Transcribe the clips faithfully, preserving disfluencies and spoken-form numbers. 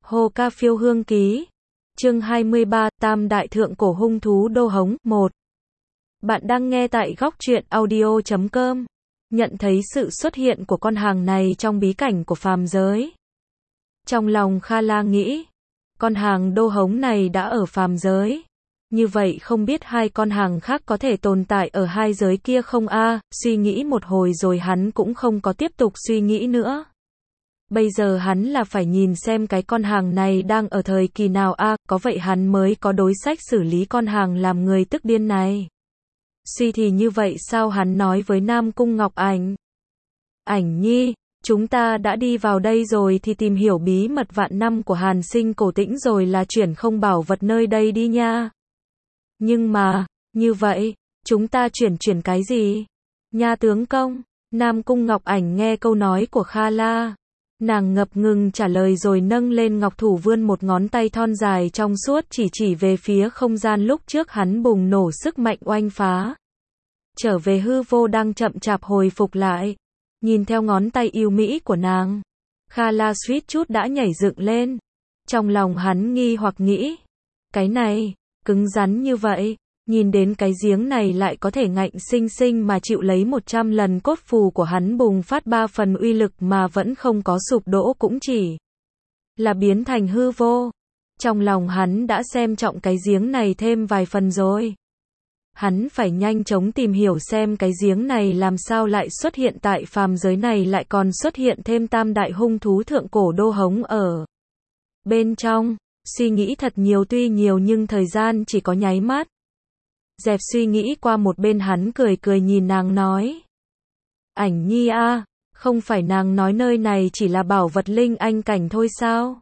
Hồ Ca Phiêu Hương Ký. Chương hai mươi ba, Tam Đại Thượng Cổ Hung Thú Đô Hống, một. Bạn đang nghe tại góc truyện audio chấm com. Nhận thấy sự xuất hiện của con hàng này trong bí cảnh của phàm giới. Trong lòng Kha La nghĩ, con hàng Đô Hống này đã ở phàm giới. Như vậy không biết hai con hàng khác có thể tồn tại ở hai giới kia không a? Suy nghĩ một hồi rồi hắn cũng không có tiếp tục suy nghĩ nữa. Bây giờ hắn là phải nhìn xem cái con hàng này đang ở thời kỳ nào a, có vậy hắn mới có đối sách xử lý con hàng làm người tức điên này. Suy thì như vậy sao hắn nói với Nam Cung Ngọc Ảnh. Ảnh nhi, chúng ta đã đi vào đây rồi thì tìm hiểu bí mật vạn năm của Hàn Sinh cổ tĩnh rồi là chuyển không bảo vật nơi đây đi nha. Nhưng mà, như vậy, chúng ta chuyển chuyển cái gì? Nha tướng công, Nam Cung Ngọc Ảnh nghe câu nói của Kha La. Nàng ngập ngừng trả lời rồi nâng lên ngọc thủ vươn một ngón tay thon dài trong suốt chỉ chỉ về phía không gian lúc trước hắn bùng nổ sức mạnh oanh phá. Trở về hư vô đang chậm chạp hồi phục lại. Nhìn theo ngón tay yêu mỹ của nàng, Kha La suýt chút đã nhảy dựng lên. Trong lòng hắn nghi hoặc nghĩ, cái này, cứng rắn như vậy, nhìn đến cái giếng này lại có thể ngạnh sinh sinh mà chịu lấy một trăm lần cốt phù của hắn bùng phát ba phần uy lực mà vẫn không có sụp đổ cũng chỉ là biến thành hư vô. Trong lòng hắn đã xem trọng cái giếng này thêm vài phần rồi. Hắn phải nhanh chóng tìm hiểu xem cái giếng này làm sao lại xuất hiện tại phàm giới này lại còn xuất hiện thêm tam đại hung thú thượng cổ Đô Hống ở bên trong. Suy nghĩ thật nhiều tuy nhiều nhưng thời gian chỉ có nháy mắt. Dẹp suy nghĩ qua một bên hắn cười cười nhìn nàng nói. Ảnh nhi a, không phải nàng nói nơi này chỉ là bảo vật linh anh cảnh thôi sao?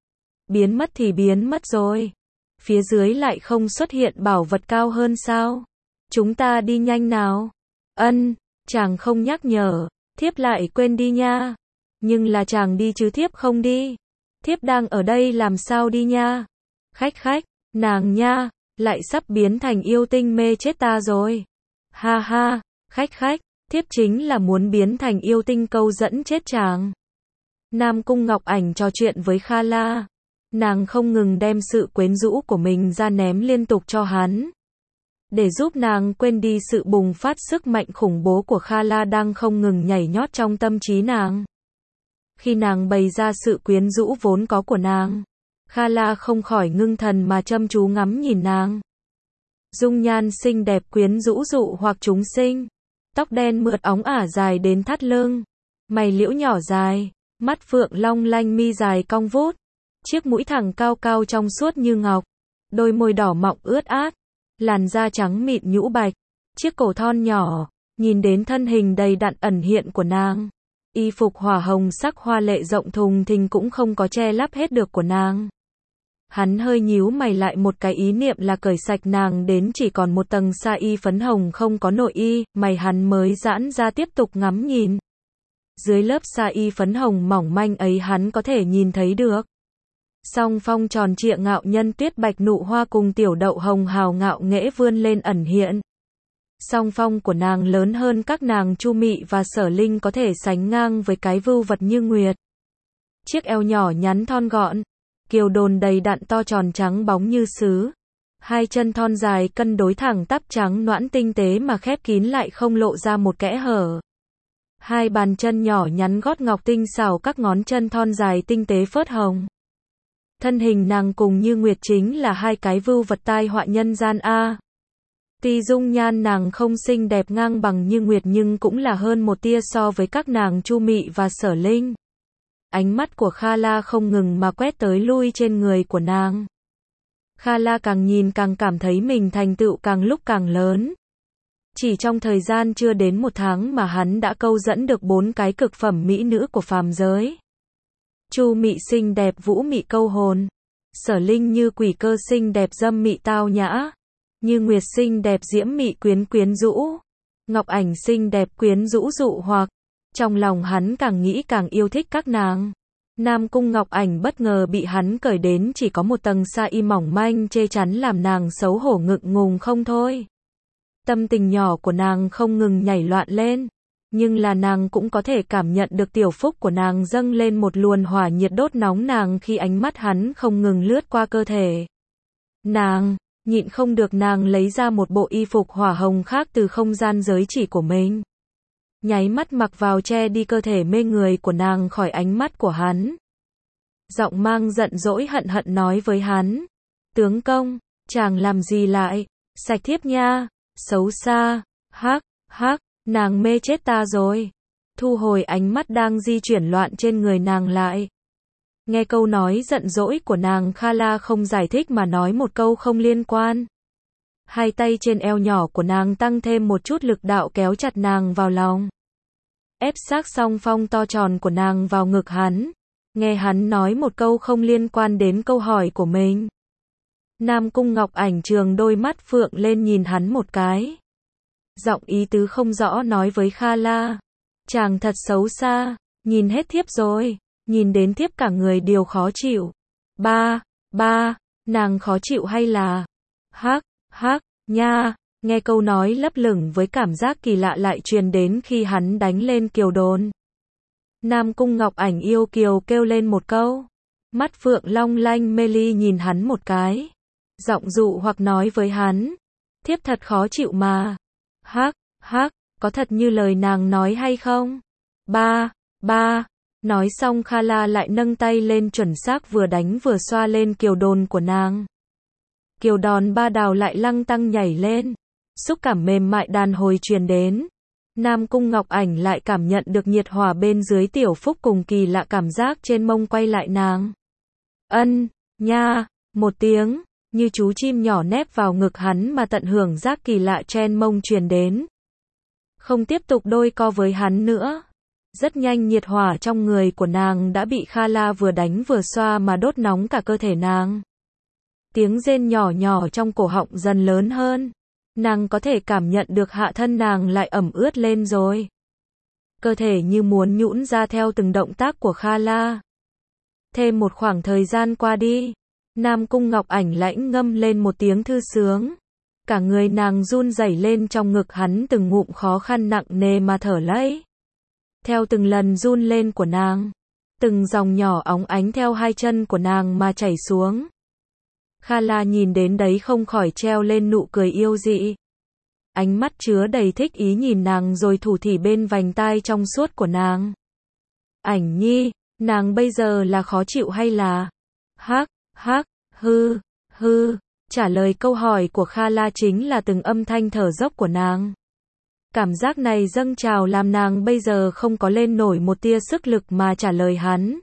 Biến mất thì biến mất rồi. Phía dưới lại không xuất hiện bảo vật cao hơn sao? Chúng ta đi nhanh nào. Ân, chàng không nhắc nhở, thiếp lại quên đi nha. Nhưng là chàng đi chứ thiếp không đi. Thiếp đang ở đây làm sao đi nha. Khách khách, nàng nha, lại sắp biến thành yêu tinh mê chết ta rồi. Ha ha, khách khách, thiếp chính là muốn biến thành yêu tinh câu dẫn chết chàng. Nam Cung Ngọc Ảnh trò chuyện với Kha La. Nàng không ngừng đem sự quyến rũ của mình ra ném liên tục cho hắn. Để giúp nàng quên đi sự bùng phát sức mạnh khủng bố của Kha La đang không ngừng nhảy nhót trong tâm trí nàng. Khi nàng bày ra sự quyến rũ vốn có của nàng, Kha La không khỏi ngưng thần mà chăm chú ngắm nhìn nàng. Dung nhan xinh đẹp quyến rũ dụ hoặc chúng sinh. Tóc đen mượt óng ả dài đến thắt lưng. Mày liễu nhỏ dài. Mắt phượng long lanh mi dài cong vút. Chiếc mũi thẳng cao cao trong suốt như ngọc. Đôi môi đỏ mọng ướt át. Làn da trắng mịn nhũ bạch. Chiếc cổ thon nhỏ. Nhìn đến thân hình đầy đặn ẩn hiện của nàng. Y phục hỏa hồng sắc hoa lệ rộng thùng thình cũng không có che lấp hết được của nàng. Hắn hơi nhíu mày lại một cái ý niệm là cởi sạch nàng đến chỉ còn một tầng sa y phấn hồng không có nội y, mày hắn mới giãn ra tiếp tục ngắm nhìn. Dưới lớp sa y phấn hồng mỏng manh ấy hắn có thể nhìn thấy được. Song phong tròn trịa ngạo nhân tuyết bạch nụ hoa cùng tiểu đậu hồng hào ngạo nghễ vươn lên ẩn hiện. Song phong của nàng lớn hơn các nàng Chu Mị và Sở Linh có thể sánh ngang với cái vưu vật như nguyệt. Chiếc eo nhỏ nhắn thon gọn, kiều đồn đầy đặn to tròn trắng bóng như sứ. Hai chân thon dài cân đối thẳng tắp trắng nõn tinh tế mà khép kín lại không lộ ra một kẽ hở. Hai bàn chân nhỏ nhắn gót ngọc tinh xảo các ngón chân thon dài tinh tế phớt hồng. Thân hình nàng cùng như nguyệt chính là hai cái vưu vật tai họa nhân gian a. Tuy dung nhan nàng không xinh đẹp ngang bằng như nguyệt nhưng cũng là hơn một tia so với các nàng Chu Mị và Sở Linh. Ánh mắt của Kha La không ngừng mà quét tới lui trên người của nàng. Kha La càng nhìn càng cảm thấy mình thành tựu càng lúc càng lớn. Chỉ trong thời gian chưa đến một tháng mà hắn đã câu dẫn được bốn cái cực phẩm mỹ nữ của phàm giới. Chu Mị xinh đẹp vũ mị câu hồn. Sở Linh như quỷ cơ xinh đẹp dâm mị tao nhã. Như nguyệt xinh đẹp diễm mị quyến quyến rũ. Ngọc Ảnh xinh đẹp quyến rũ dụ hoặc. Trong lòng hắn càng nghĩ càng yêu thích các nàng. Nam Cung Ngọc Ảnh bất ngờ bị hắn cởi đến chỉ có một tầng sa y mỏng manh che chắn làm nàng xấu hổ ngượng ngùng không thôi. Tâm tình nhỏ của nàng không ngừng nhảy loạn lên. Nhưng là nàng cũng có thể cảm nhận được tiểu phúc của nàng dâng lên một luồng hỏa nhiệt đốt nóng nàng khi ánh mắt hắn không ngừng lướt qua cơ thể. Nàng, nhịn không được nàng lấy ra một bộ y phục hỏa hồng khác từ không gian giới chỉ của mình. Nháy mắt mặc vào che đi cơ thể mê người của nàng khỏi ánh mắt của hắn. Giọng mang giận dỗi hận hận nói với hắn. Tướng công, chàng làm gì lại, sạch thiếp nha, xấu xa, hắc, hắc, nàng mê chết ta rồi. Thu hồi ánh mắt đang di chuyển loạn trên người nàng lại. Nghe câu nói giận dỗi của nàng, Khala không giải thích mà nói một câu không liên quan. Hai tay trên eo nhỏ của nàng tăng thêm một chút lực đạo kéo chặt nàng vào lòng. Ép xác song phong to tròn của nàng vào ngực hắn. Nghe hắn nói một câu không liên quan đến câu hỏi của mình. Nam Cung Ngọc Ảnh trường đôi mắt phượng lên nhìn hắn một cái. Giọng ý tứ không rõ nói với Khala. Chàng thật xấu xa, nhìn hết thiếp rồi, nhìn đến thiếp cả người đều khó chịu. Ba, ba, nàng khó chịu hay là? Hắc, hắc, nha, nghe câu nói lấp lửng với cảm giác kỳ lạ lại truyền đến khi hắn đánh lên Kiều Đồn. Nam Cung Ngọc Ảnh yêu kiều kêu lên một câu. Mắt phượng long lanh mê ly nhìn hắn một cái. Giọng dụ hoặc nói với hắn. Thiếp thật khó chịu mà. Hắc, hắc, có thật như lời nàng nói hay không? Ba, ba. Nói xong Khala lại nâng tay lên chuẩn xác vừa đánh vừa xoa lên Kiều Đồn của nàng. Kiều Đòn ba đào lại lăng tăng nhảy lên. Xúc cảm mềm mại đàn hồi truyền đến. Nam Cung Ngọc Ảnh lại cảm nhận được nhiệt hỏa bên dưới tiểu phúc cùng kỳ lạ cảm giác trên mông quay lại nàng. Ân, nha, một tiếng, như chú chim nhỏ nép vào ngực hắn mà tận hưởng giác kỳ lạ trên mông truyền đến. Không tiếp tục đôi co với hắn nữa. Rất nhanh nhiệt hỏa trong người của nàng đã bị Khala vừa đánh vừa xoa mà đốt nóng cả cơ thể nàng. Tiếng rên nhỏ nhỏ trong cổ họng dần lớn hơn. Nàng có thể cảm nhận được hạ thân nàng lại ẩm ướt lên rồi. Cơ thể như muốn nhũn ra theo từng động tác của Khala. Thêm một khoảng thời gian qua đi, Nam Cung Ngọc Ảnh lãnh ngâm lên một tiếng thư sướng. Cả người nàng run rẩy lên trong ngực hắn từng ngụm khó khăn nặng nề mà thở lấy. Theo từng lần run lên của nàng, từng dòng nhỏ óng ánh theo hai chân của nàng mà chảy xuống. Khala nhìn đến đấy không khỏi treo lên nụ cười yêu dị. Ánh mắt chứa đầy thích ý nhìn nàng rồi thủ thỉ bên vành tai trong suốt của nàng. Ảnh nhi, nàng bây giờ là khó chịu hay là? Hắc, hắc, hư, hư. Trả lời câu hỏi của Khala chính là từng âm thanh thở dốc của nàng. Cảm giác này dâng trào làm nàng bây giờ không có lên nổi một tia sức lực mà trả lời hắn.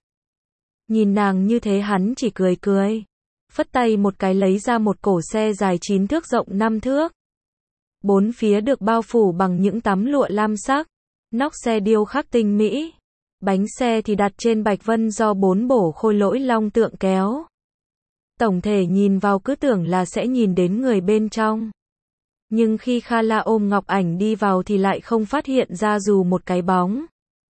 Nhìn nàng như thế hắn chỉ cười cười. Phất tay một cái lấy ra một cổ xe dài chín thước rộng năm thước. Bốn phía được bao phủ bằng những tấm lụa lam sắc. Nóc xe điêu khắc tinh mỹ. Bánh xe thì đặt trên bạch vân do bốn bổ khôi lỗi long tượng kéo. Tổng thể nhìn vào cứ tưởng là sẽ nhìn đến người bên trong. Nhưng khi Khala ôm Ngọc Ảnh đi vào thì lại không phát hiện ra dù một cái bóng.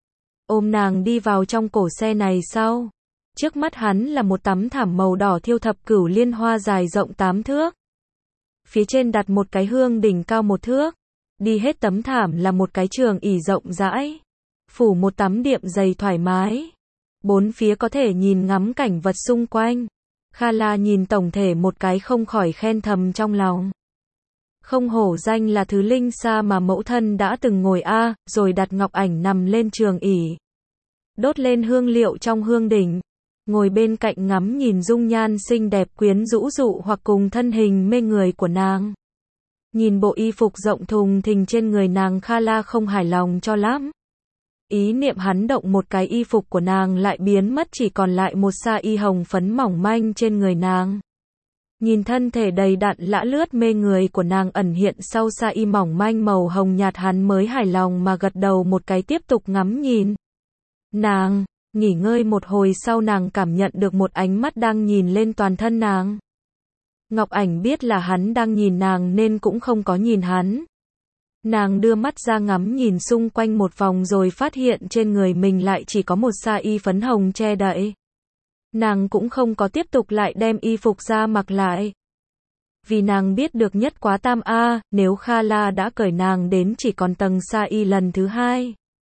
Ôm nàng đi vào trong cổ xe này sau. Trước mắt hắn là một tấm thảm màu đỏ thiêu thập cửu liên hoa dài rộng tám thước. Phía trên đặt một cái hương đỉnh cao một thước. Đi hết tấm thảm là một cái trường ỷ rộng rãi. Phủ một tấm đệm dày thoải mái. Bốn phía có thể nhìn ngắm cảnh vật xung quanh. Khala nhìn tổng thể một cái không khỏi khen thầm trong lòng. Không hổ danh là thứ linh xa mà mẫu thân đã từng ngồi a, rồi đặt Ngọc Ảnh nằm lên trường ỷ. Đốt lên hương liệu trong hương đỉnh. Ngồi bên cạnh ngắm nhìn dung nhan xinh đẹp quyến rũ dụ hoặc cùng thân hình mê người của nàng. Nhìn bộ y phục rộng thùng thình trên người nàng Khala không hài lòng cho lắm. Ý niệm hắn động một cái y phục của nàng lại biến mất chỉ còn lại một sa y hồng phấn mỏng manh trên người nàng. Nhìn thân thể đầy đặn lã lướt mê người của nàng ẩn hiện sau sa y mỏng manh màu hồng nhạt hắn mới hài lòng mà gật đầu một cái tiếp tục ngắm nhìn. Nàng, nghỉ ngơi một hồi sau nàng cảm nhận được một ánh mắt đang nhìn lên toàn thân nàng. Ngọc Ảnh biết là hắn đang nhìn nàng nên cũng không có nhìn hắn. Nàng đưa mắt ra ngắm nhìn xung quanh một vòng rồi phát hiện trên người mình lại chỉ có một sa y phấn hồng che đậy. Nàng cũng không có tiếp tục lại đem y phục ra mặc lại. Vì nàng biết được nhất quá tam a, nếu Khala đã cởi nàng đến chỉ còn tầng sa y lần thứ hai.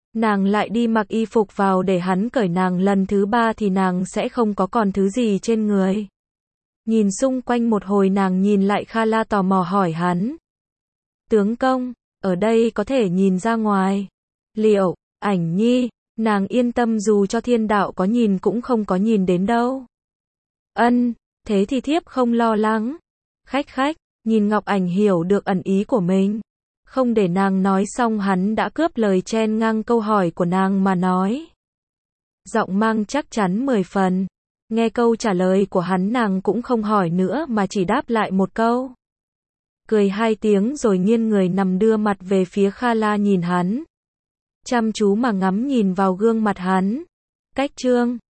Nàng lại đi mặc y phục vào để hắn cởi nàng lần thứ ba thì nàng sẽ không có còn thứ gì trên người. Nhìn xung quanh một hồi nàng nhìn lại Kha La tò mò hỏi hắn. Tướng công, ở đây có thể nhìn ra ngoài. Liệu, Ảnh Nhi, nàng yên tâm dù cho thiên đạo có nhìn cũng không có nhìn đến đâu. Ân, thế thì thiếp không lo lắng. Khách khách, nhìn Ngọc Ảnh hiểu được ẩn ý của mình. Không để nàng nói xong hắn đã cướp lời chen ngang câu hỏi của nàng mà nói. Giọng mang chắc chắn mười phần. Nghe câu trả lời của hắn nàng cũng không hỏi nữa mà chỉ đáp lại một câu. Cười hai tiếng rồi nghiêng người nằm đưa mặt về phía Kha La nhìn hắn. Chăm chú mà ngắm nhìn vào gương mặt hắn. Cách chương